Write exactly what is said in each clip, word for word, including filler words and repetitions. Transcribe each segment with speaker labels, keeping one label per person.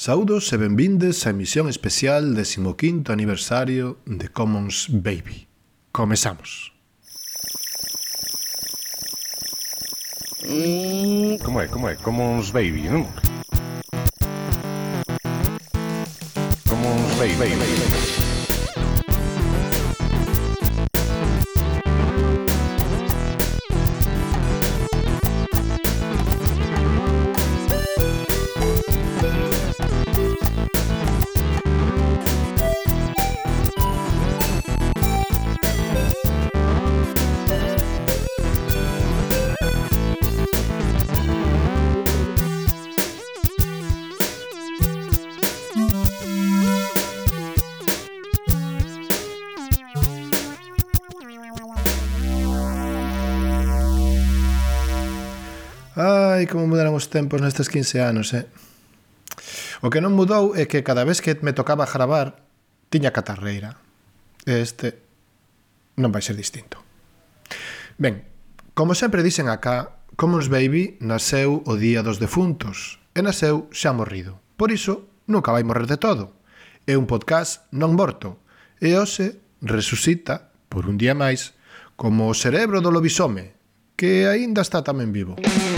Speaker 1: Saúdos e benvindes á emisión especial décimo quinto aniversario de Commons Baby. Comezamos.
Speaker 2: Mm, como é, como é? Commons Baby, non? Commons Baby, baby, baby.
Speaker 1: Ai, como mudaron os tempos nestes quince anos, eh? O que non mudou é que cada vez que me tocaba gravar tiña catarreira. E este non vai ser distinto. Ben, como sempre dicen acá, Commons Baby nasceu o día dos defuntos e nasceu xa morrido. Por iso, nunca vai morrer de todo. É un podcast non morto e hoxe resucita, por un día máis, como o cerebro do lobisome, que aínda está tamén vivo.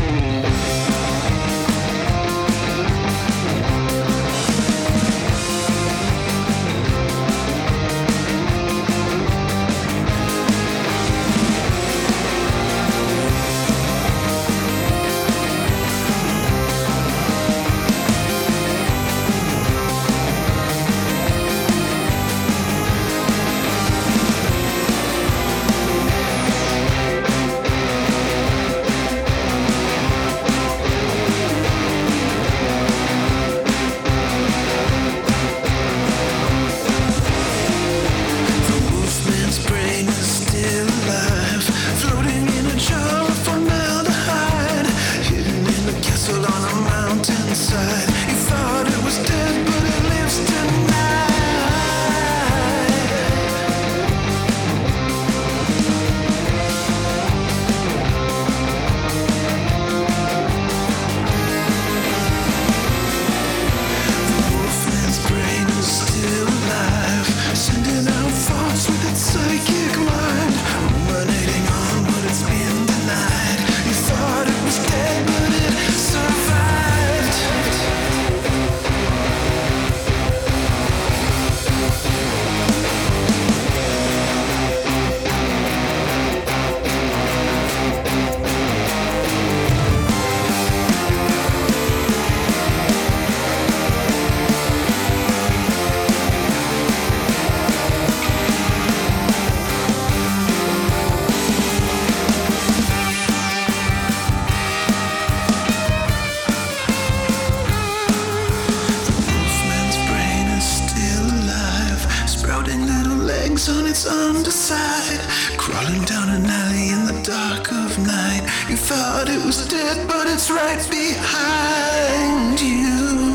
Speaker 3: On its underside, crawling down an alley in the dark of night. You thought it was dead, but it's right behind you.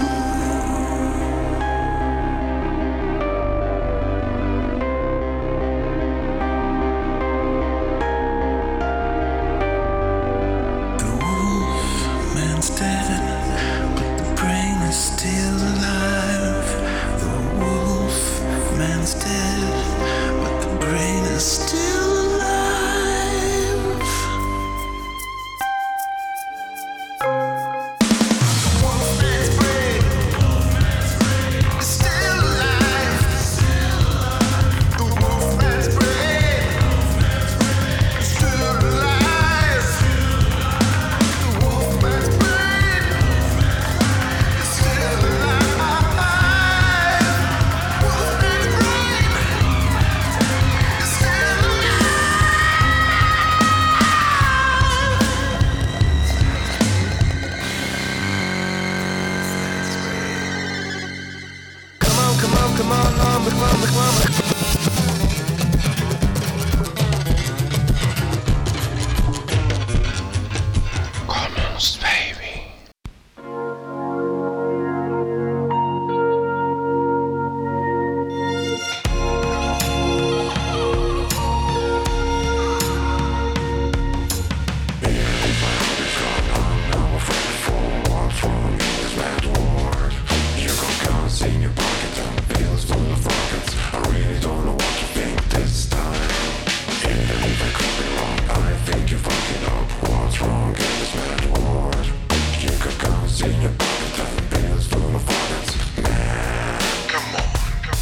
Speaker 3: The wolf man's dead, but the brain is still alive. The wolf man's dead, but the brain is still alive. The wolfman's brain is still alive. The wolfman's brain is still alive. The wolfman's brain is still alive. Wolfman's brain is still alive. Come on, come on, come on, on, come on, come on. Commons Baby. full of violence. Come on.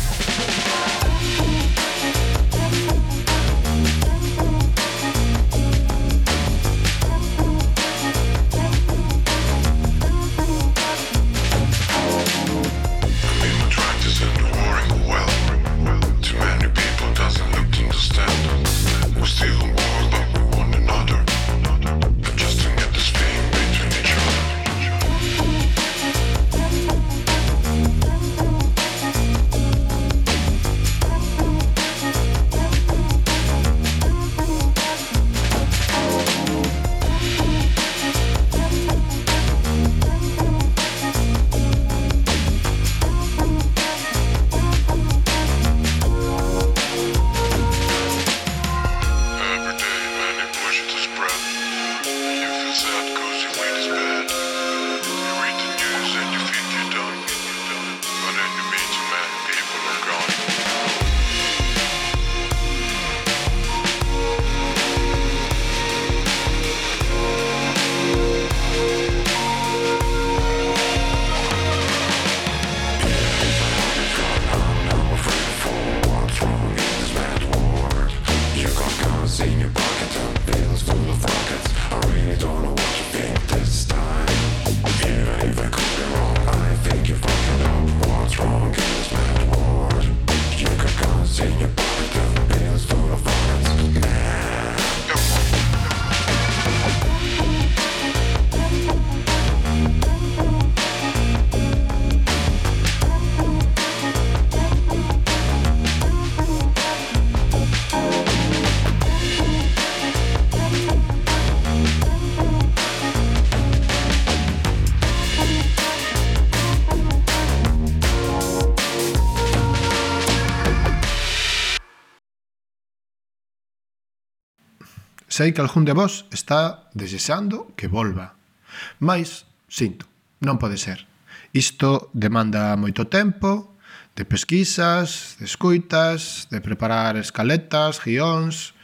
Speaker 1: Sei que algún de vos está desexando que volva. Mais, sinto, non pode ser. Isto demanda moito tempo, de pesquisas, de escuitas, de preparar escaletas, guións.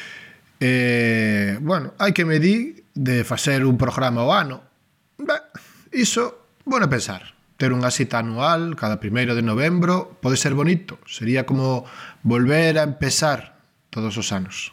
Speaker 1: E, bueno, hai que medir de facer un programa ao ano. Ben, iso, bueno pensar. Ter unha cita anual cada primeiro de novembro pode ser bonito. Sería como volver a empezar todos os anos.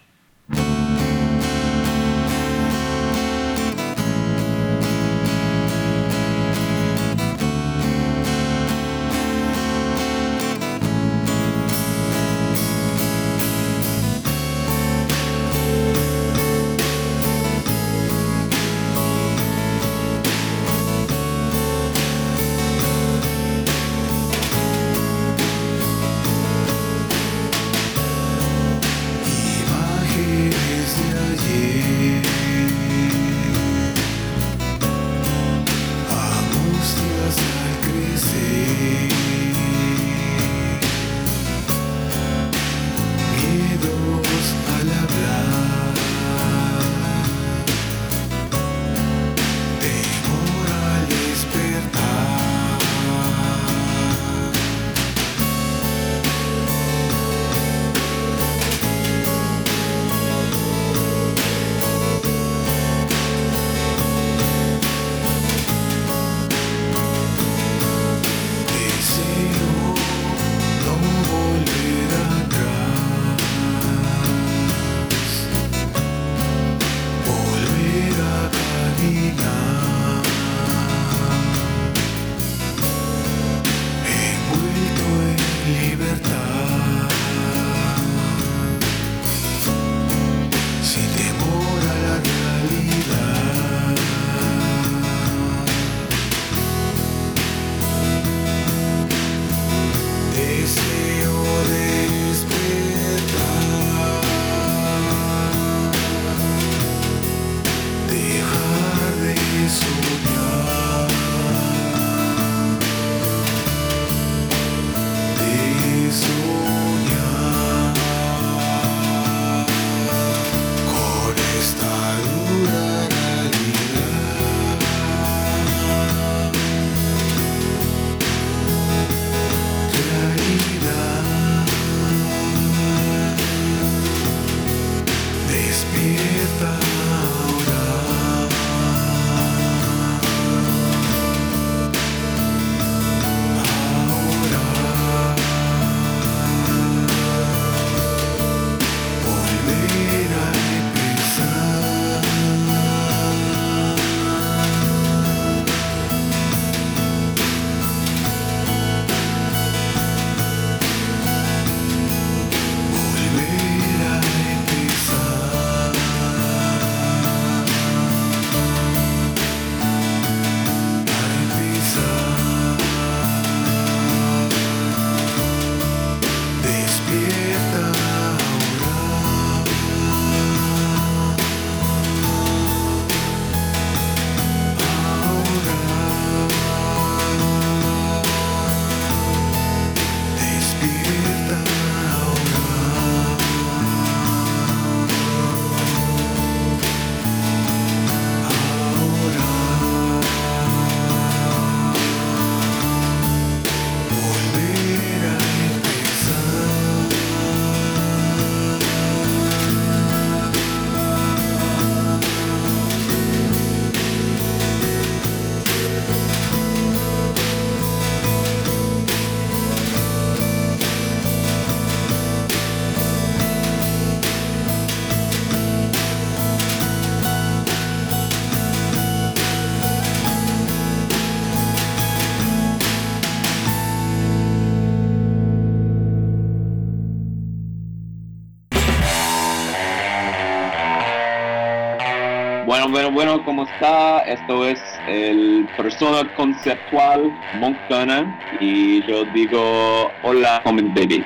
Speaker 4: Bueno, bueno, bueno, ¿cómo está? Esto es el persona conceptual Moncana y yo digo hola, Comment Baby.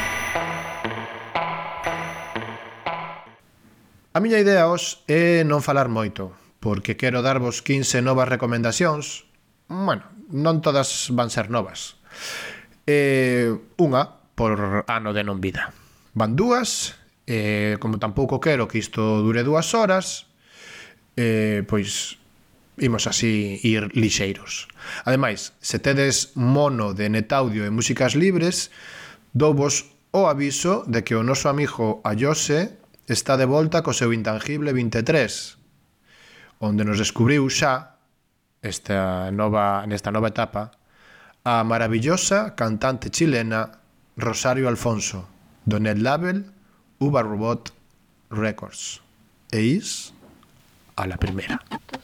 Speaker 1: A miña idea hoxe é non falar moito, porque quero darvos quince novas recomendacións. Bueno, non todas van ser novas. Eh, unha por ano de non vida. Van dúas, e como tampouco quero que isto dure dúas horas, eh, pois imos así ir lixeiros. Ademais, se tedes mono de Netaudio e músicas libres, douvos o aviso de que o noso amigo Ayose está de volta co seu Intangible vinte e tres, onde nos descubriu xa esta nova, nesta nova etapa a maravillosa cantante chilena Rosario Alfonso, do net label Uva Robot Records. E is a la primera.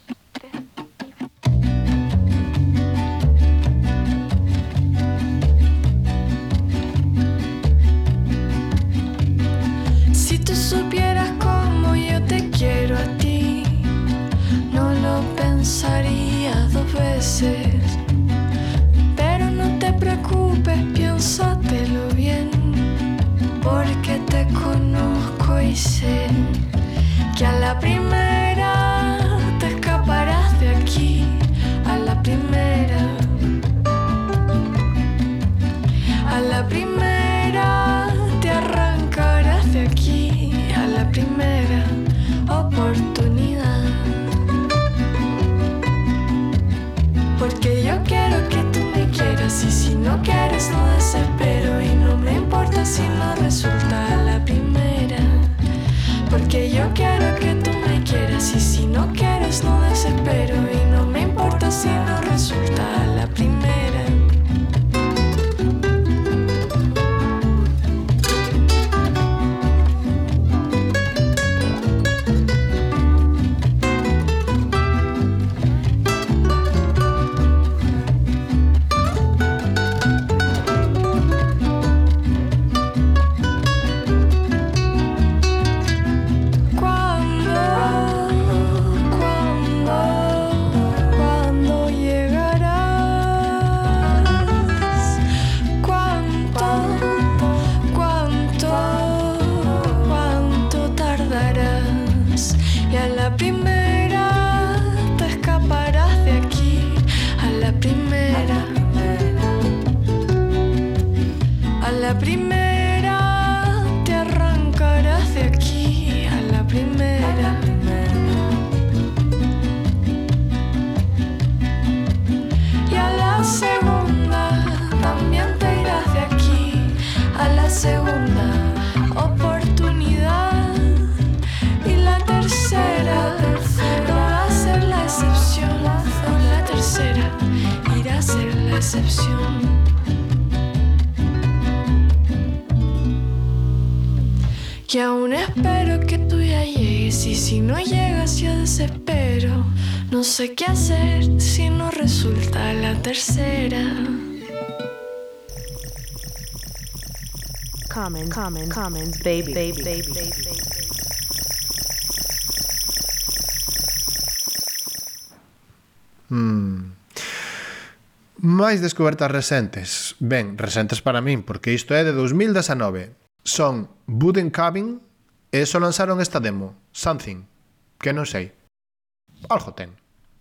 Speaker 5: Si tú supieras cómo yo te quiero a ti, no lo pensaría dos veces. Pero no te preocupes, piénsatelo bien, porque te conozco y sé que a la primera te escaparás de aquí, a la primera, a la primera te arrancarás de aquí, a la primera oportunidad. Porque yo quiero que tú me quieras y si no quieres no desespero y no me importa si no resulta a la primera. Porque yo quiero que tú me quieras y si no quieres no desespero y no me importa si no resulta a la primera. Que aún espero que tú ya llegues y si no llegas yo desespero. No sé qué hacer si no resulta la tercera.
Speaker 6: Comment, comment, comment, baby, baby, baby, baby.
Speaker 1: Hmm. Máis descobertas recentes. Ben, recentes para min, porque isto é de dos mil dezenove. Son Wooden Cabin e só lanzaron esta demo, Something, que non sei. Algo ten.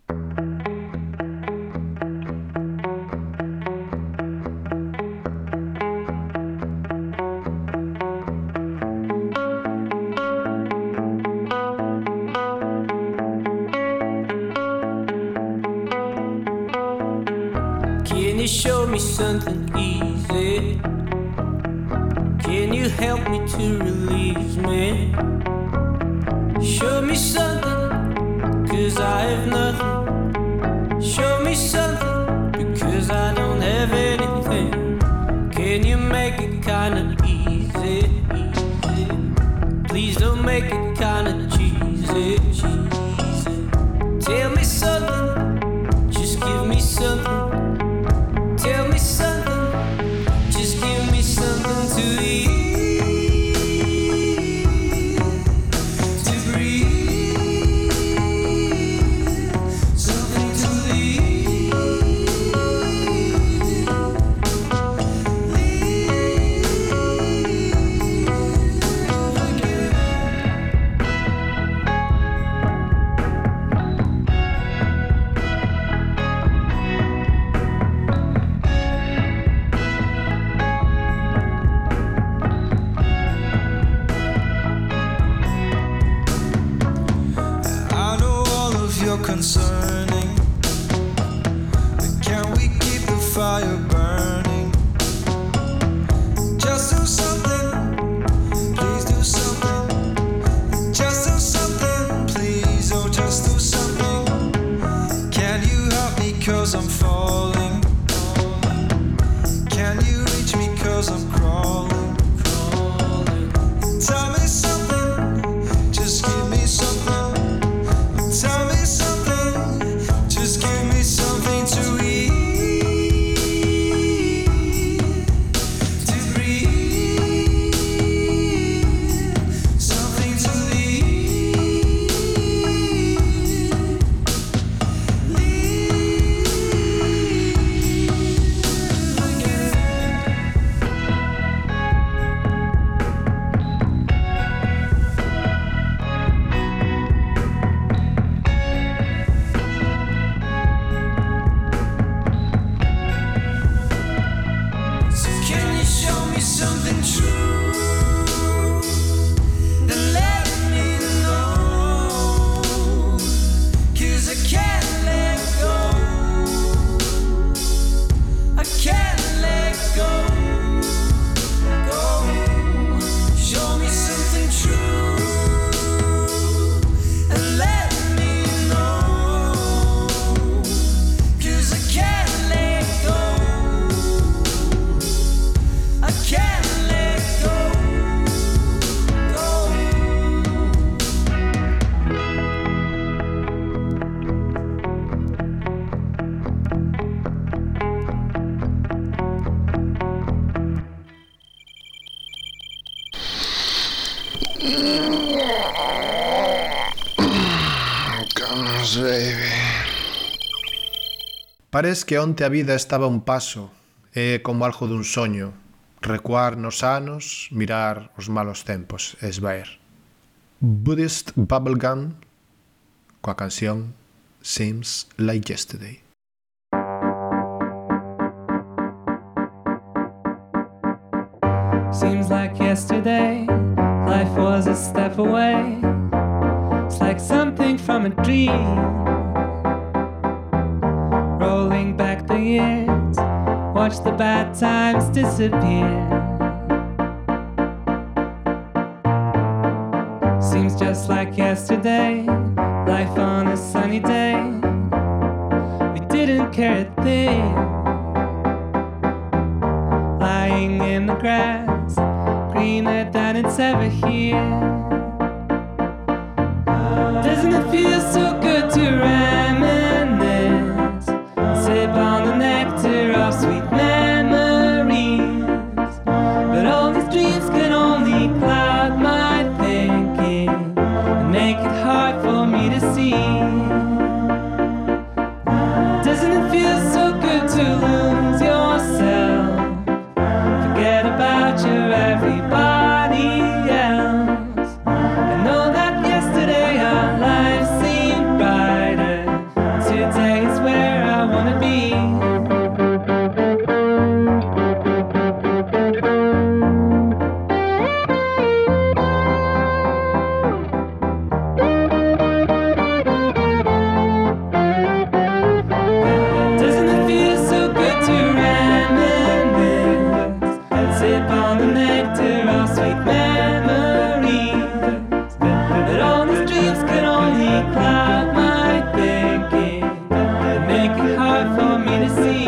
Speaker 7: Can you show me something easy? Can you help me to release me? Show me something, cause I have nothing. Show me something, because I don't have anything. Can you make it kinda easy? Easy. Please don't make it kinda cheesy. Cheesy. Tell me something, just give me something. Tell me something, just give me something to eat. To breathe.
Speaker 3: concerning. But can we keep the fire burning? Just do something, please do something. Just do something, please, oh just do something. Can you help me cause I'm falling? Can you reach me cause I'm crawling? Tell me something, just give me something. Tell me something, just give me something to eat, to breathe, something to leave, leave again. So can you show me something true? Then let me know, 'cause I can't let go. I can't let go. Go. Show me something true. And let me know, 'cause I can't let go. I can't let go, go.
Speaker 1: Comes, baby. Parece que onte a vida estaba a un paso, é como algo dun soño, recuar nos anos, mirar os malos tempos e esvaer. Buddhist Bubblegum coa canción Seems Like Yesterday.
Speaker 8: Seems like yesterday, life was a step away. It's like something from a dream. Rolling back the years, watch the bad times disappear. Seems just like yesterday, life on a sunny day. We didn't care a thing. Lying in the grass, greener than it's ever here. Doesn't it feel so good to reminisce? Sip on the nectar of sweet memories. But all these dreams can only cloud my thinking and make it hard for me to see. Doesn't it feel so good to lose yourself? Forget about your everybody else. I know that yesterday our lives seemed brighter. Today is where I wanna be. Doesn't it feel so good to reminisce and sip on the nectar of sweet memories? But all these dreams can only cloud my thinking and make it hard for me to see.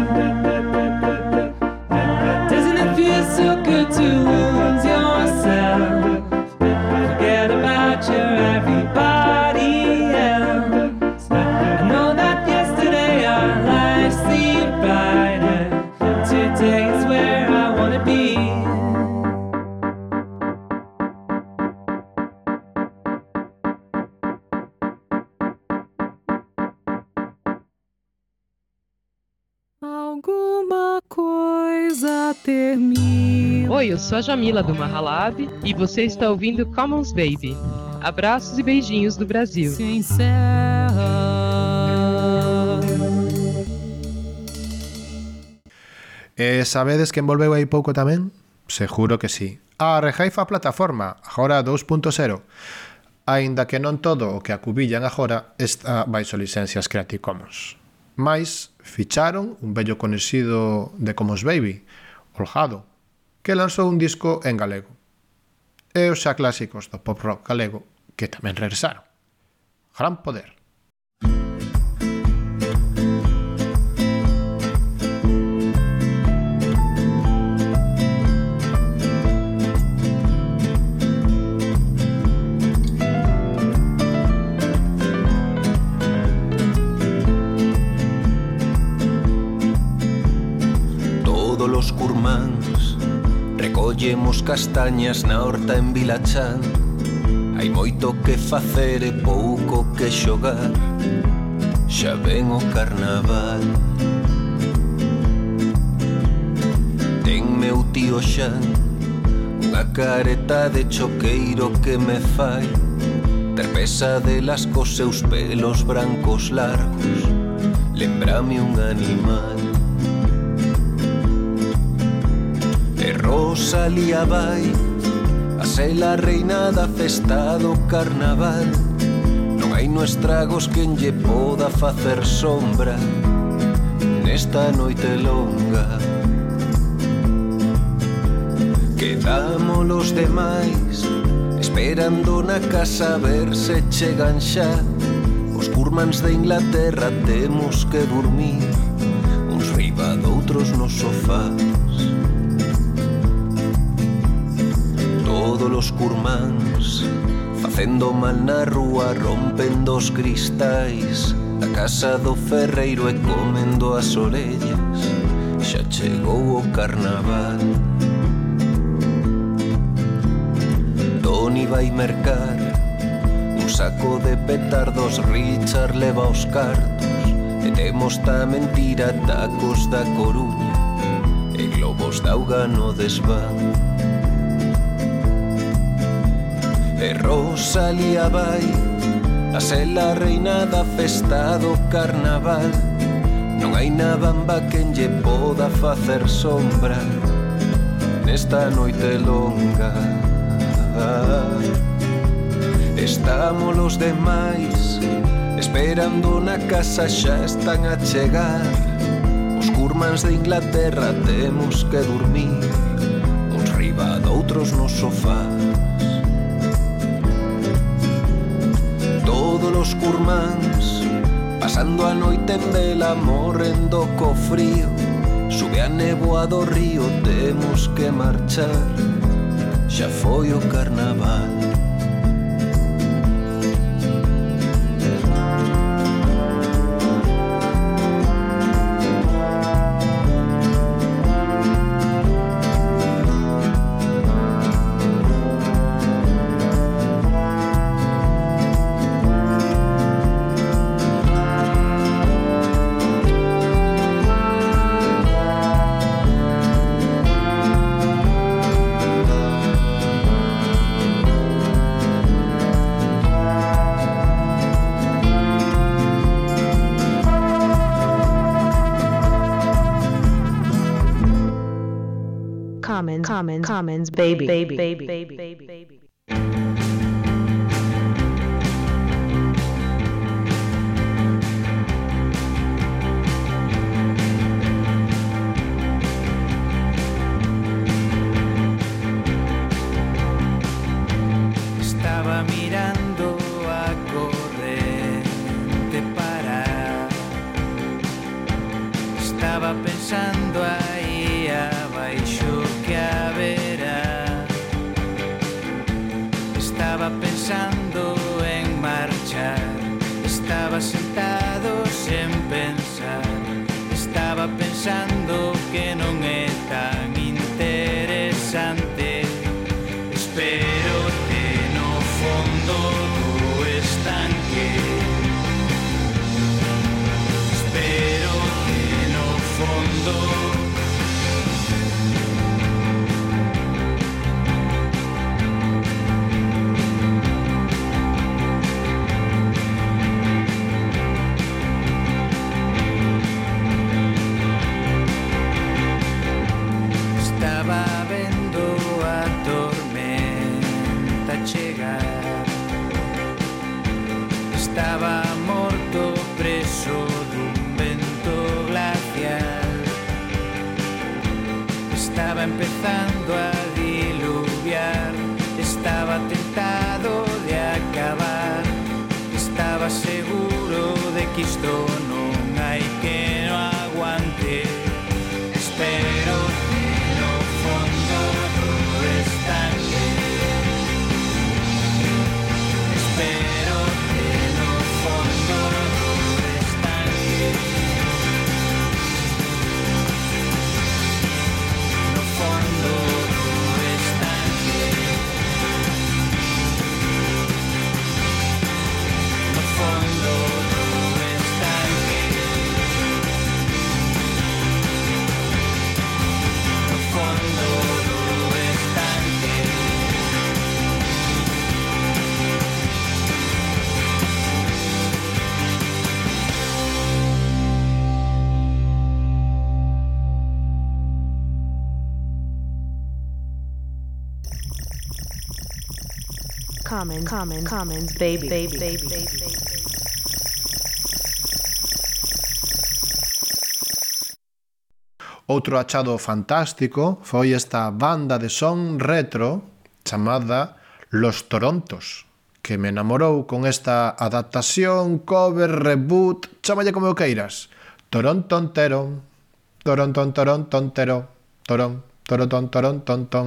Speaker 8: Doesn't it feel so good to lose yourself? Forget about your everybody else. I know that yesterday our lives seemed brighter. Today is where I wanna be.
Speaker 9: Alguma coisa termina.
Speaker 10: Oi, eu sou a Jamila do Mahalab e você está ouvindo Commons Baby. Abraços e beijinhos do Brasil.
Speaker 9: Se encerra.
Speaker 1: E sabedes quen volveu aí pouco tamén? Seguro que sí. A Rejaifa Plataforma, agora dos punto cero. aínda que non todo o que acubillan agora está baixo licencias Creative Commons. Mais ficharon un vello coñecido de Commons Baby, Holgado, que lanzou un disco en galego. E os xa clásicos do pop rock galego que tamén regresaron. Gran Poder.
Speaker 11: Os curmáns recollemos castañas na horta en Vilachán. Hai moito que facer e pouco que xogar. Xa ven o carnaval. Ten meu tío Xan unha careta de choqueiro que me fai ter pesadelas cos seus pelos brancos largos. Lembrame un animal. Rosalía vai a ser a reina da festa do carnaval. Non hai no estragos quen lle poda facer sombra nesta noite longa. Quedamos los demais esperando na casa a ver se chegan xa. Os curmáns de Inglaterra temos que dormir uns riba doutros nos sofás. Todos os curmáns facendo mal na rúa, rompendo os cristais da casa do ferreiro e comendo as orellas. Xa chegou o carnaval. Toni vai mercar un saco de petardos, Richard leva os cartos e temos tamén tira tacos da Coruña e globos de auga no desván. E Rosalía vai a ser a reina da festa do carnaval. Non hai na bamba quen lle poda facer sombra nesta noite longa. Estamos los demais esperando na casa, xa están a chegar. Os curmáns de Inglaterra temos que dormir uns riba doutros nos sofás. Todos os curmáns pasando a noite en vela, morrendo co frío. Sube a néboa do río, temos que marchar. Xa foi o carnaval.
Speaker 6: Commons, Commons, Commons, baby, baby, baby, baby, baby, baby.
Speaker 3: Estaba mirando a corrente parar. Estaba pensando aí abaixo que haberá. Estaba pensando en marchar. Estaba sentado sen pensar. Estaba pensando que non é tan interesante. Espero que no fondo do estanque. Espero que no fondo
Speaker 12: estaba empezando a diluviar. Estaba tentado de acabar. Estaba seguro de que isto non hai que no aguante. Espero que no fondo do estanque. Espero que no fondo do estanque. No fondo do estanque. No fondo do estanque. No fondo do estanque.
Speaker 6: Common, common, commons, baby, baby, baby, baby, baby.
Speaker 1: Outro achado fantástico foi esta banda de son retro chamada Los Torontos, que me enamorou con esta adaptación, cover, reboot, chámalle como o queiras. Toronton teron, toronton toronton tero, torón, toronton toronton ton.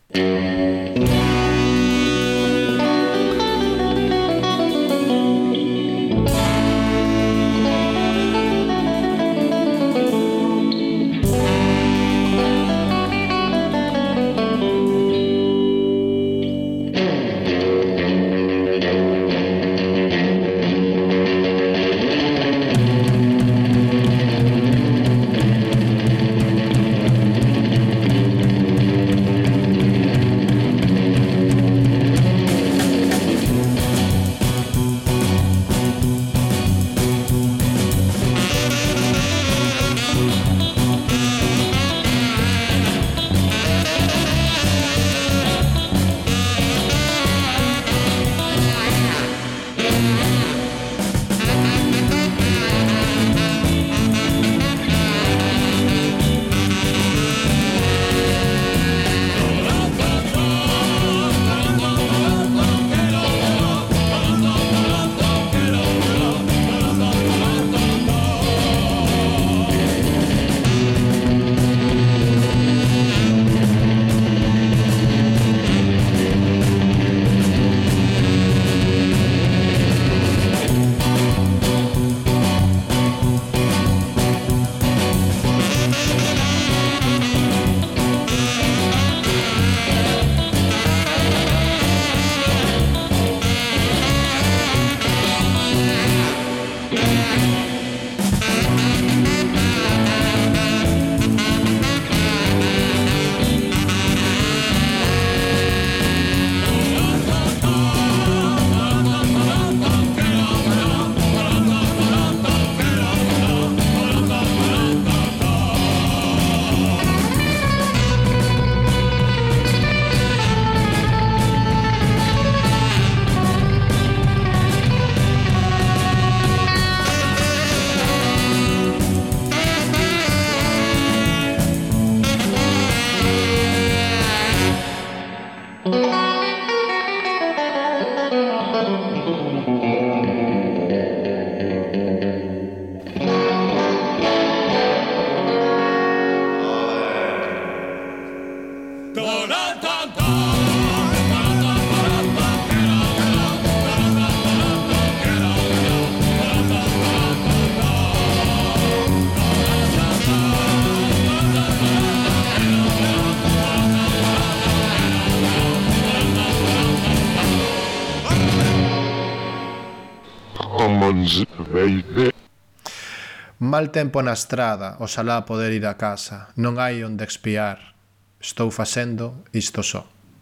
Speaker 1: Mal tempo na estrada, oxalá poder ir a casa. Non hai onde expiar. Estou facendo isto só.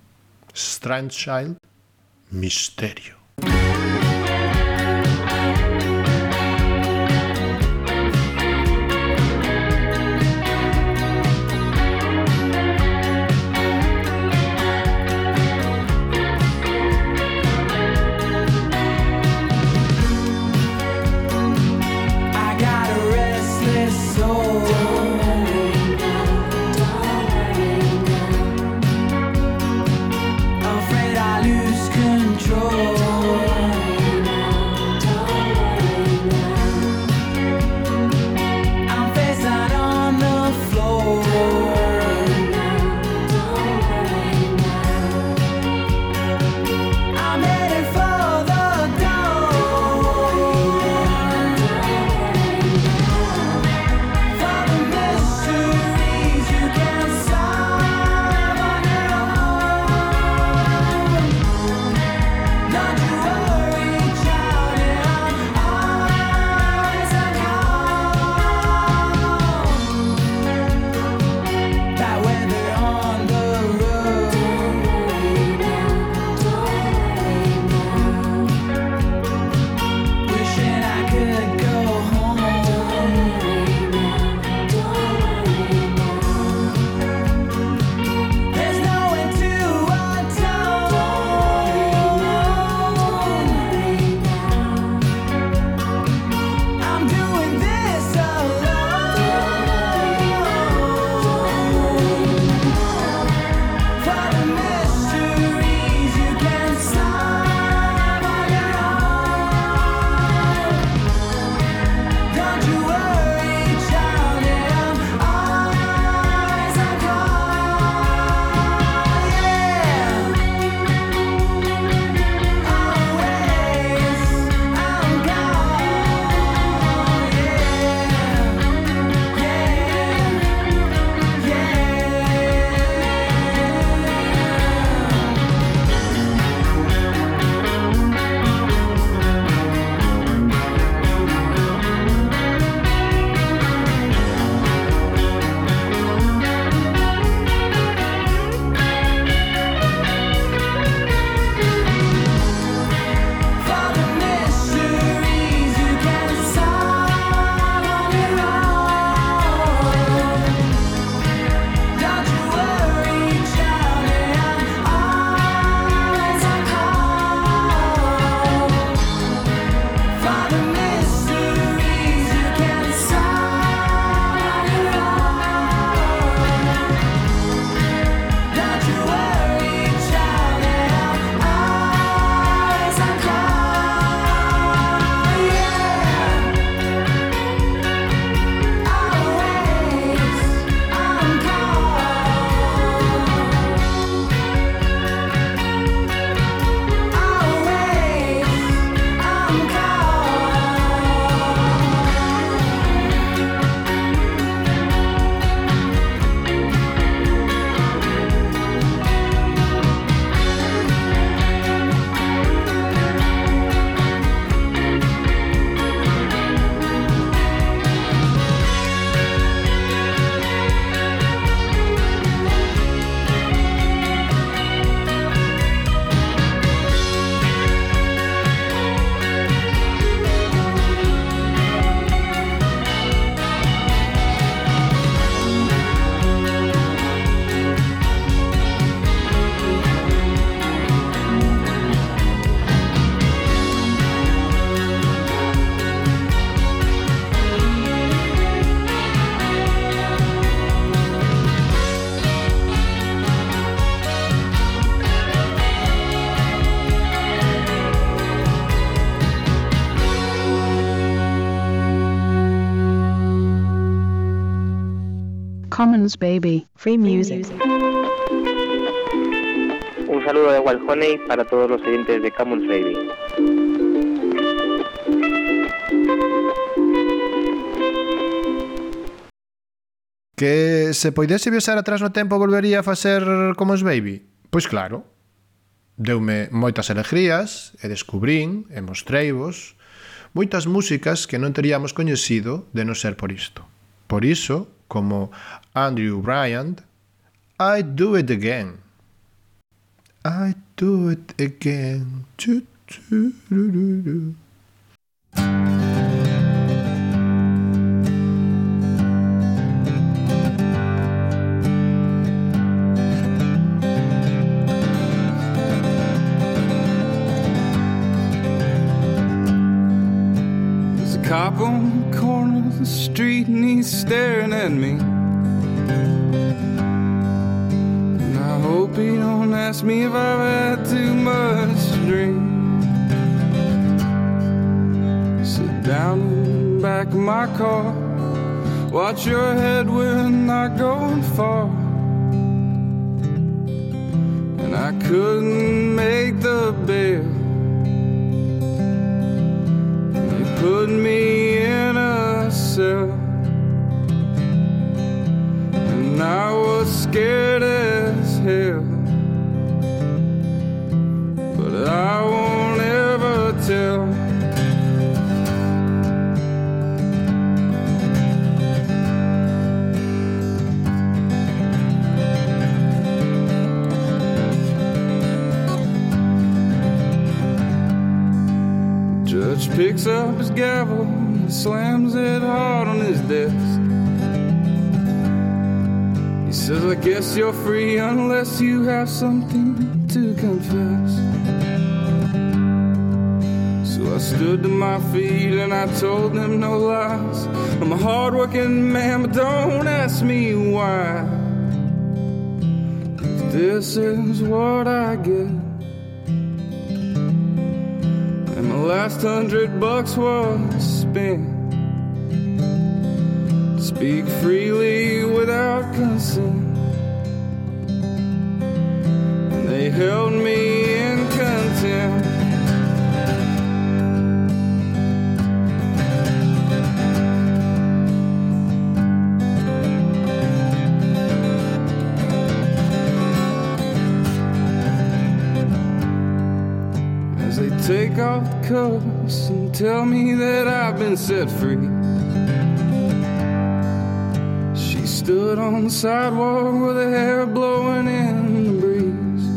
Speaker 1: Strange Child, Misterio.
Speaker 3: Soul.
Speaker 6: Commons Baby. Free music.
Speaker 13: Un saludo de Wild Honey para todos los oyentes de Commons Baby.
Speaker 1: Que se poidese viaxar atrás no tempo volvería a facer Commons Baby? Pois claro. Deume moitas alegrías e descubrín e mostreivos moitas músicas que non teríamos coñecido de non ser por isto. Por iso, como Andrew Bryant, I do it again. I do it again. Choo, choo, doo, doo, doo.
Speaker 14: Cop on the corner of the street and he's staring at me. And I hope he don't ask me if I've had too much to drink. Sit down in the back of my car, watch your head, we're not going far. And I couldn't make the bed. Put me in a cell, and I was scared as hell, but I won't ever tell. Judge picks up his gavel and slams it hard on his desk. He says, I guess you're free unless you have something to confess. So I stood to my feet and I told them no lies. I'm a hard-working man, but don't ask me why. If this is what I get, my last hundred bucks was spent. Speak freely without consent, and they held me in contempt. Take off the cuffs and tell me that I've been set free. She stood on the sidewalk with her hair blowing in the breeze.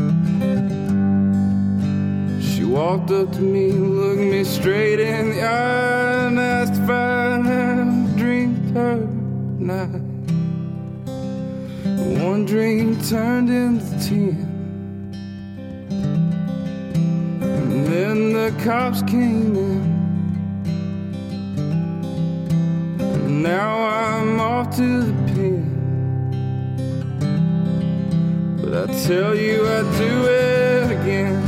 Speaker 14: She walked up to me, looked me straight in the eye, and asked if I'd have a drink her night. One drink turned into ten. Then the cops came in, and now I'm off to the pen. But I tell you I'd do it again.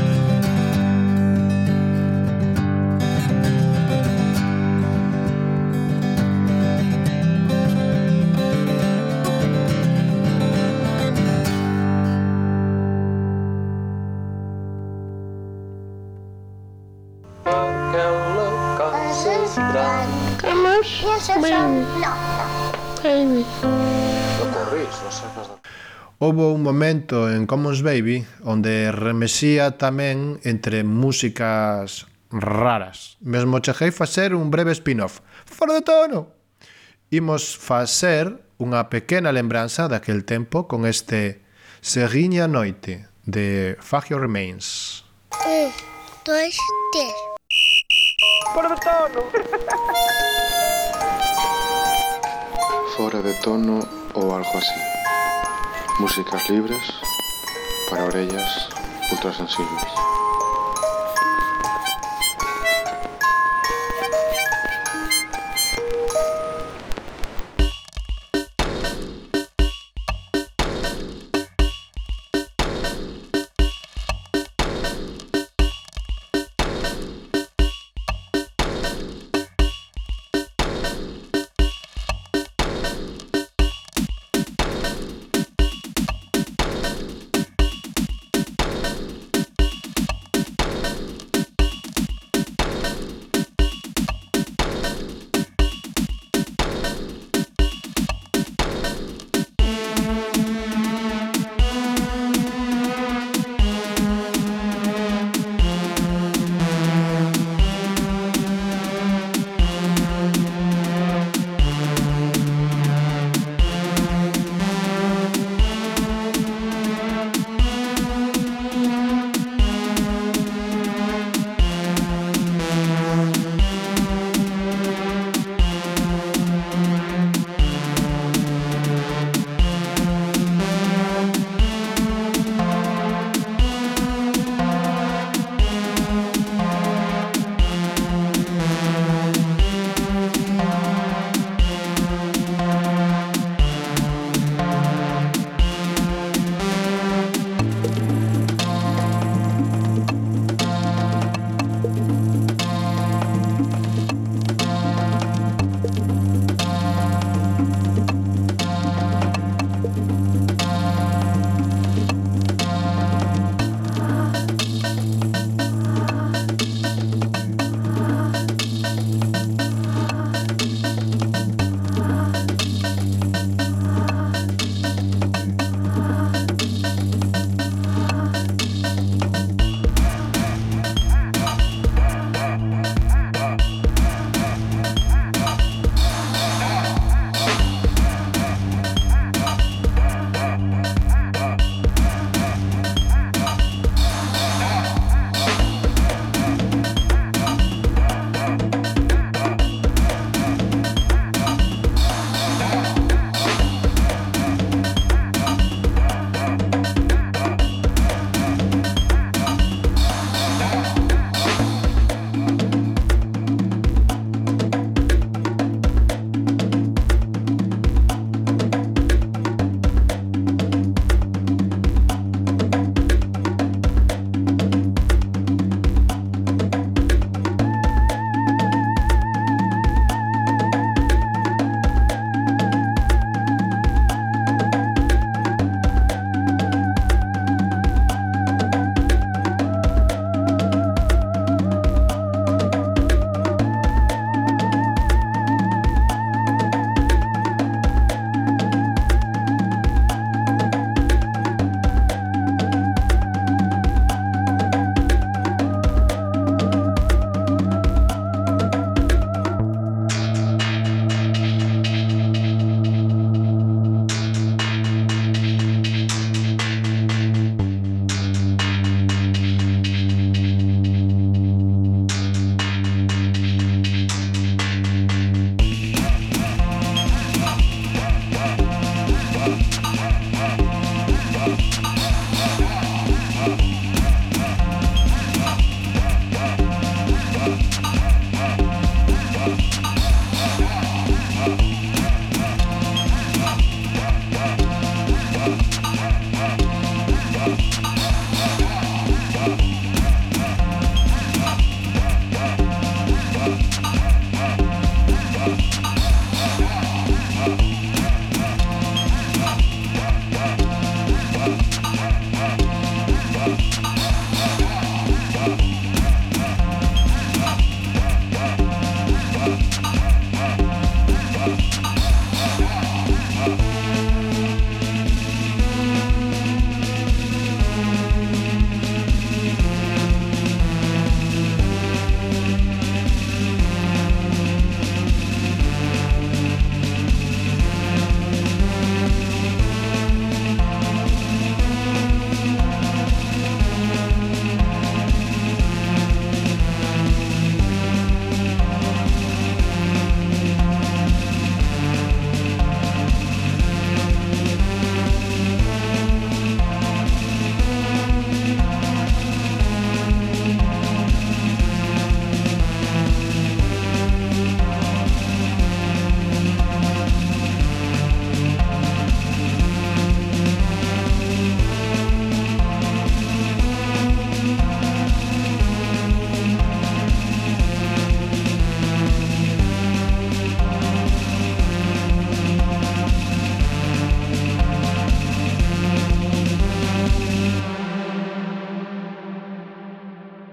Speaker 1: Houbo un momento en Commons Baby onde remexía tamén entre músicas raras. Mesmo cheguei facer un breve spin-off. Fora de tono! Imos facer unha pequena lembranza daquel tempo con este Seguiña Noite de Fagio Remains.
Speaker 15: Un, dois, tres.
Speaker 16: Fora de tono!
Speaker 17: Fora de tono ou algo así. Músicas libres para orellas ultrasensibles.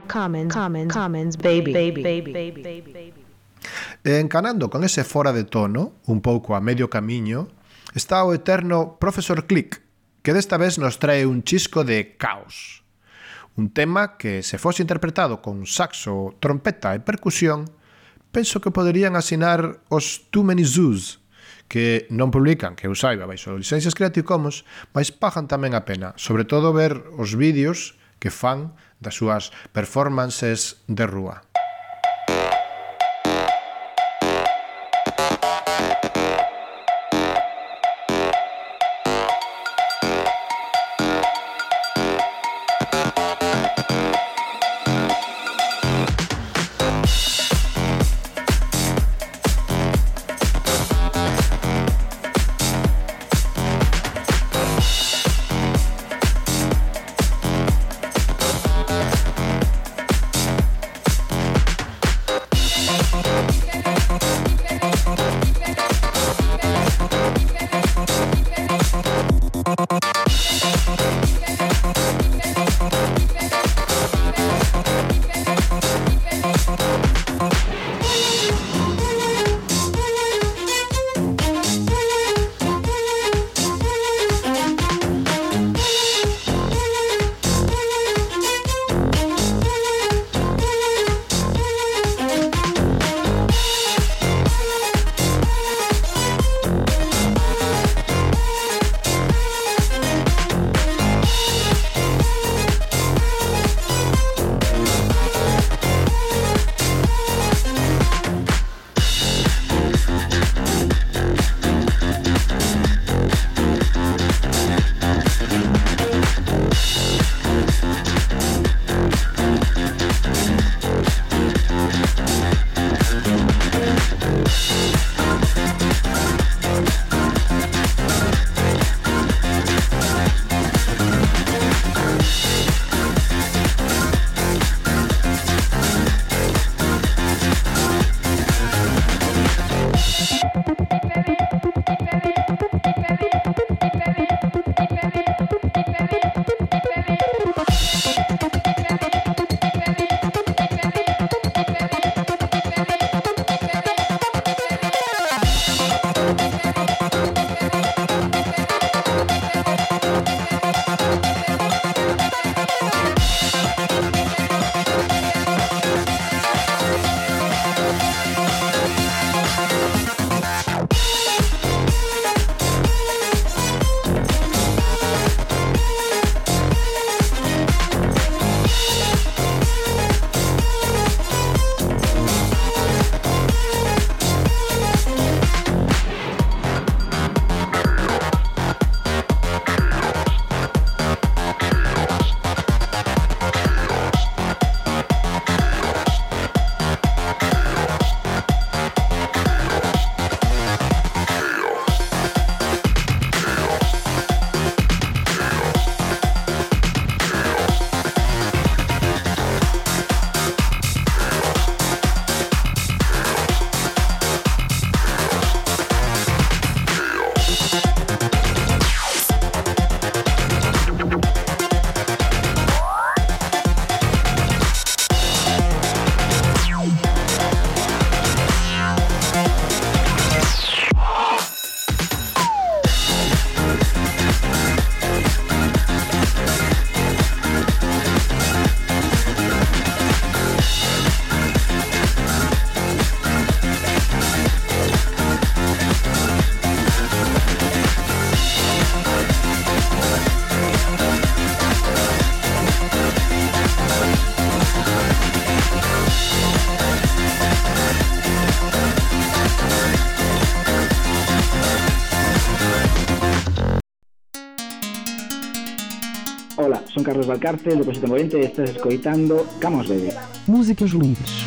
Speaker 6: Commons, Commons, Commons, baby, baby, baby, baby, baby.
Speaker 1: Encanando con ese fora de tono, un pouco a medio camiño, está o eterno Profesor Click, que desta vez nos trae un chisco de caos. Un tema que, se fose interpretado con saxo, trompeta e percusión, penso que poderían asinar os Too Many Zoos, que non publican, que eu saiba, baixo licencias Creative Commons, mas pagan tamén a pena, sobre todo ver os vídeos que fan das súas performances de rúa.
Speaker 18: Hola, son Carlos Valcárcel, do Proxecto Movente, e estás escoitando Commons Baby.
Speaker 9: Músicas livres.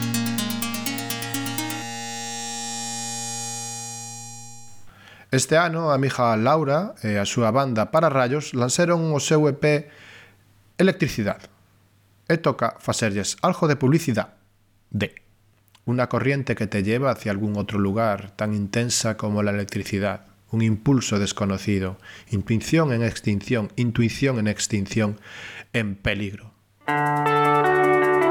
Speaker 1: Este ano, a amiga Laura e a súa banda Para Rayos lanzaron o seu E P Electricidade. E toca facerlles algo de publicidade de unha corriente que te lleva hacia algún outro lugar tan intensa como la electricidad, un impulso desconocido, intuición en extinción, intuición en extinción, en peligro.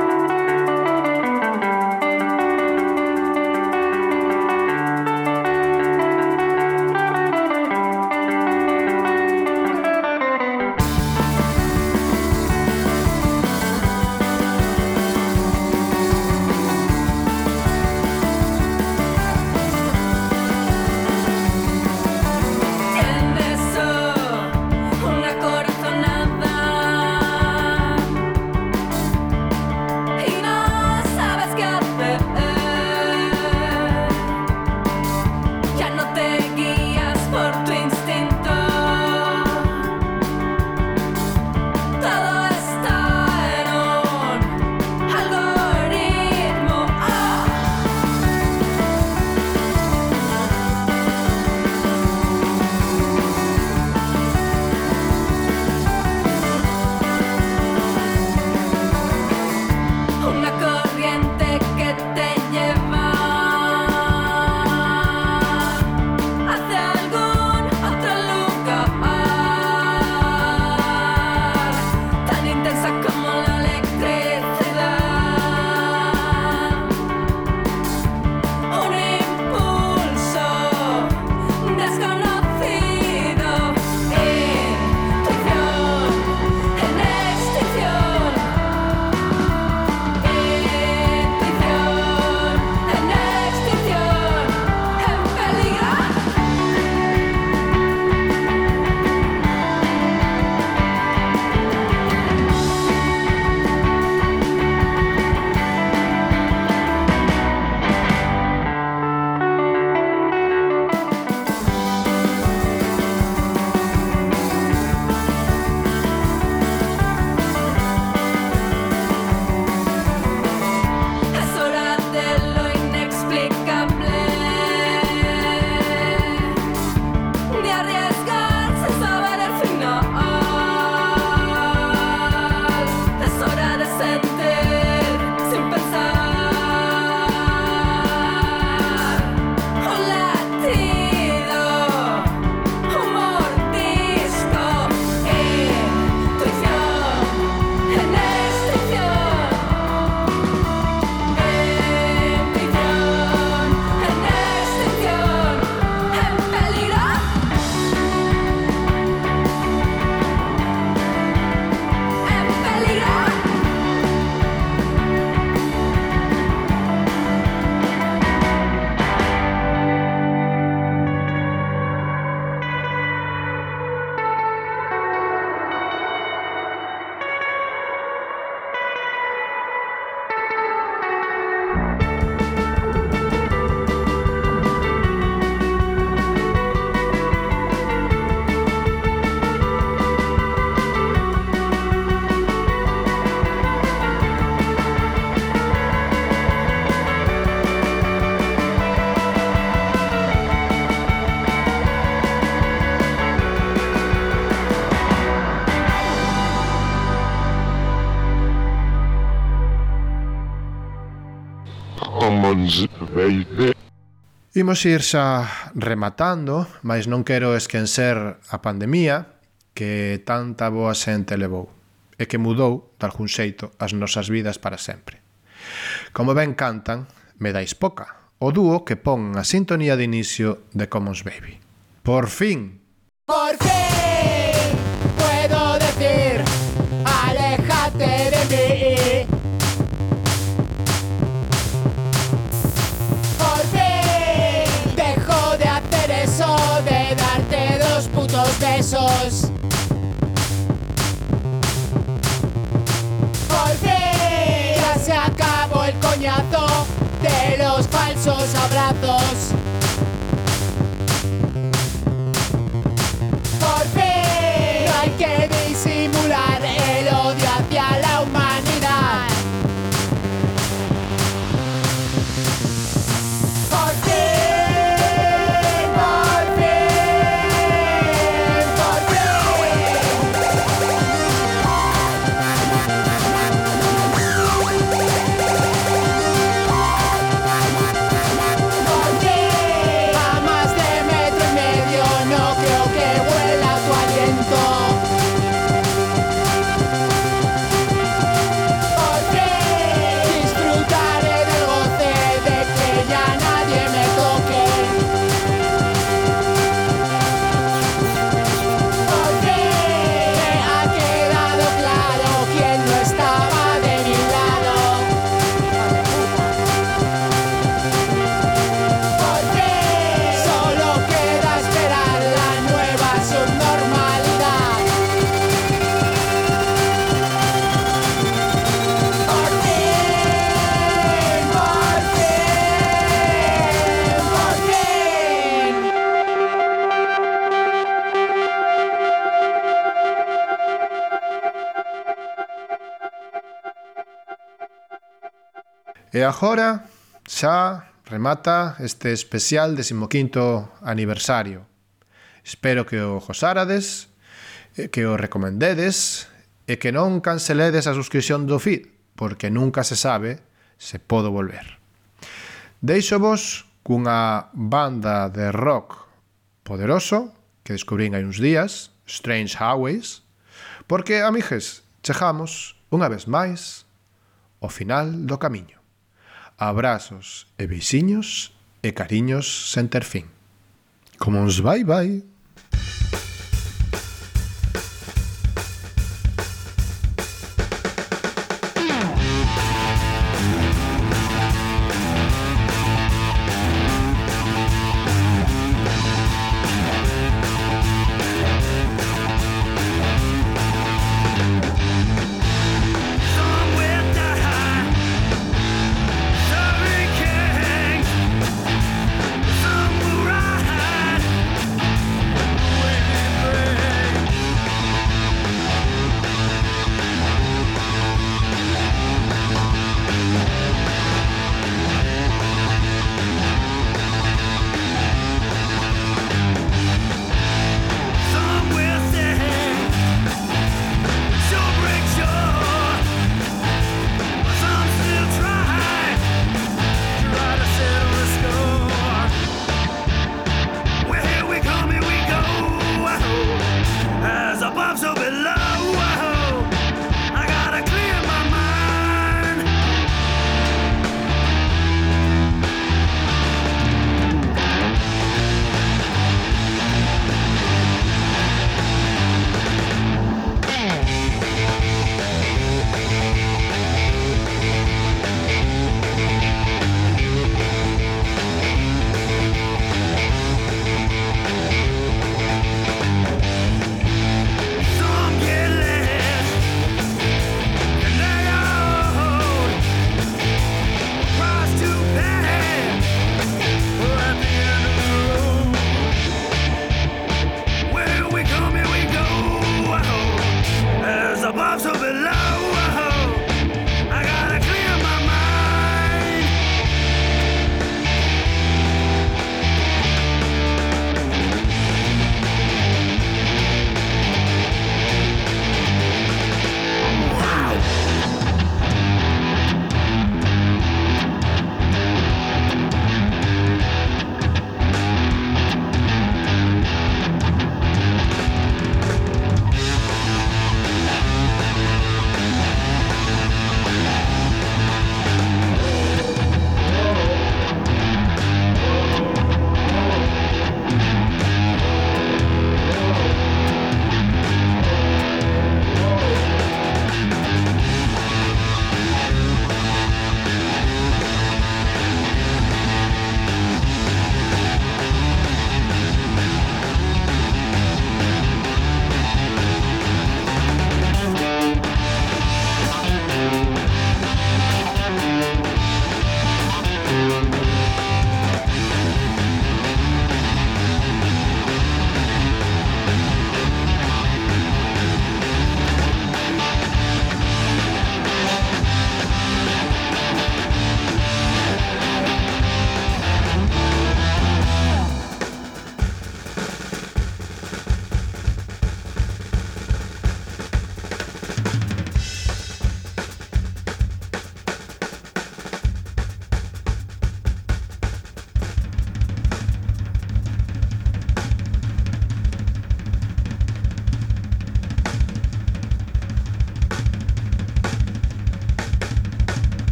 Speaker 2: Commons Baby.
Speaker 1: Imos ir xa rematando, mas non quero esquecer a pandemia que tanta boa xente levou e que mudou, de algún xeito, as nosas vidas para sempre. Como ben cantan, Me dais poca, o dúo que pon a sintonía de inicio de Commons Baby. Por fin!
Speaker 19: Por fin puedo decir, aléjate de mí. Por fin dejo de hacer eso de darte dos putos besos. Por fin ya se acabó el coñazo de los falsos abrazos. Por fin no hay que disimular el odio hacia la humanidad. Por fin, por fin, por Por fin, a más de metro y medio no creo que huela tu aliento. Por fin disfrutaré del goce de que ya nadie me toque. Por fin me ha quedado claro quién no estaba de mi lado. Por fin solo queda esperar la nueva subnormalidad. Por fin, por fin, por fin.
Speaker 1: E agora xa remata este especial decimoquinto aniversario. Espero que o gozárades, e que o recomendedes e que non canceledes a suscripción do feed, porque nunca se sabe se podo volver. Deixovos cunha banda de rock poderoso que descubrín hai uns días, Strange Highways, porque, amigues, chegamos unha vez máis ao final do camiño. Abrazos e beixiños e cariños sen ter fin. Commons bye bye.
Speaker 12: Some will ride,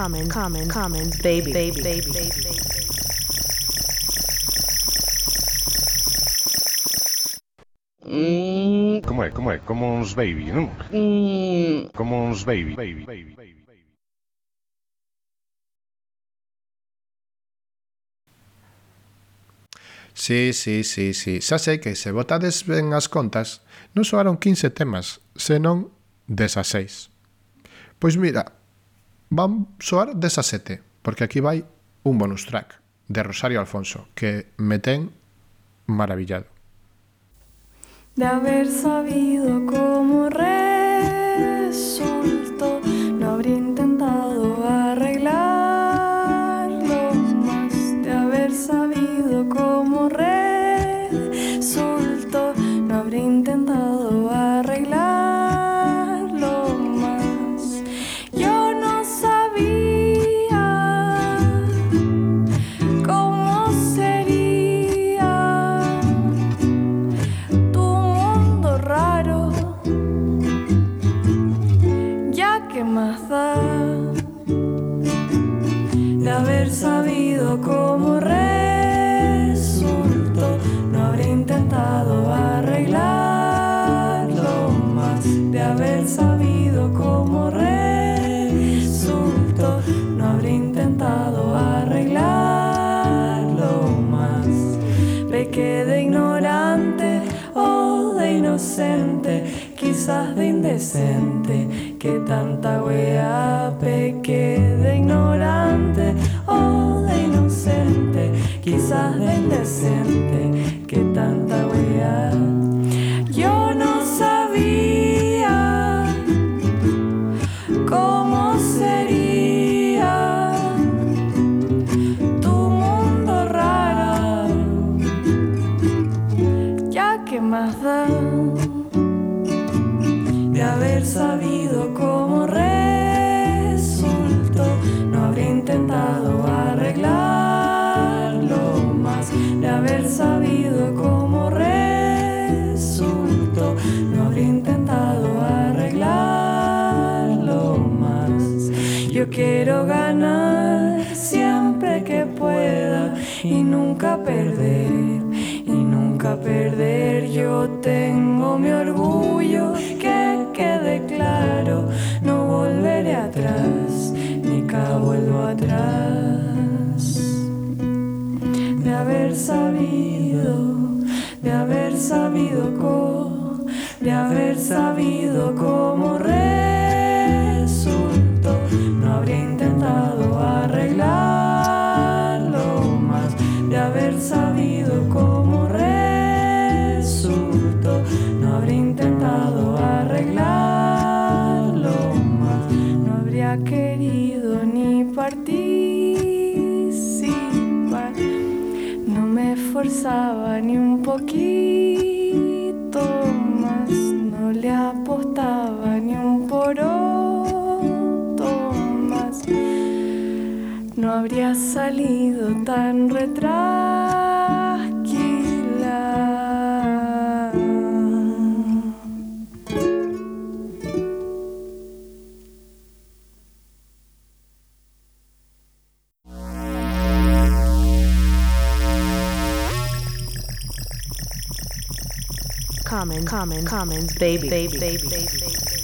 Speaker 6: comment, comment, comments, baby, baby, baby, baby, baby.
Speaker 2: Mm. Como é, como é? Como uns baby, non? Mm. Como uns baby, baby, baby, baby.
Speaker 1: Sí, sí, sí, sí. Xa sei que se botades ben as contas, non soaron quince temas, senón dezaseis. Pois mira, van soar dezasete, porque aquí vai un bonus track de Rosario Alfonso, que me ten maravillado.
Speaker 5: De haber sabido cómo resultó, no habría intentado arreglarlo más. De haber sabido cómo resultó, no habría intentado arreglarlo más. Yo no sabía cómo sería tu mundo raro, ya que más da. De haber sabido cómo resultó, no habría intentado arreglarlo más. De haber sabido cómo resultó, no habría intentado arreglarlo más. Pequé de ignorante o de inocente, quizás de indecente, que tanta wea. Pequé de ignorante o de inocente, quizás de indecente, que tanta wea. Yo no sabía cómo sería tu mundo raro, ya que más da. De haber sabido cómo resultó, no habría intentado arreglarlo más. De haber sabido cómo resultó, no habría intentado arreglarlo más. Yo quiero ganar siempre que pueda y nunca perder, y nunca perder. Yo tengo mi orgullo, que quede claro, no volveré atrás, ni ca vuelvo atrás. De haber sabido, de haber sabido cómo, de haber sabido cómo resultó, no habría intentado arreglarlo más. De haber sabido cómo resultó, no habría intentado arreglarlo más. No habría querido ni participar, no me esforzaba ni un poquito más, no le apostaba ni un poroto más. No habría salido tan retrasquila.
Speaker 6: Comment, comment, comments, baby, baby, baby, baby, baby.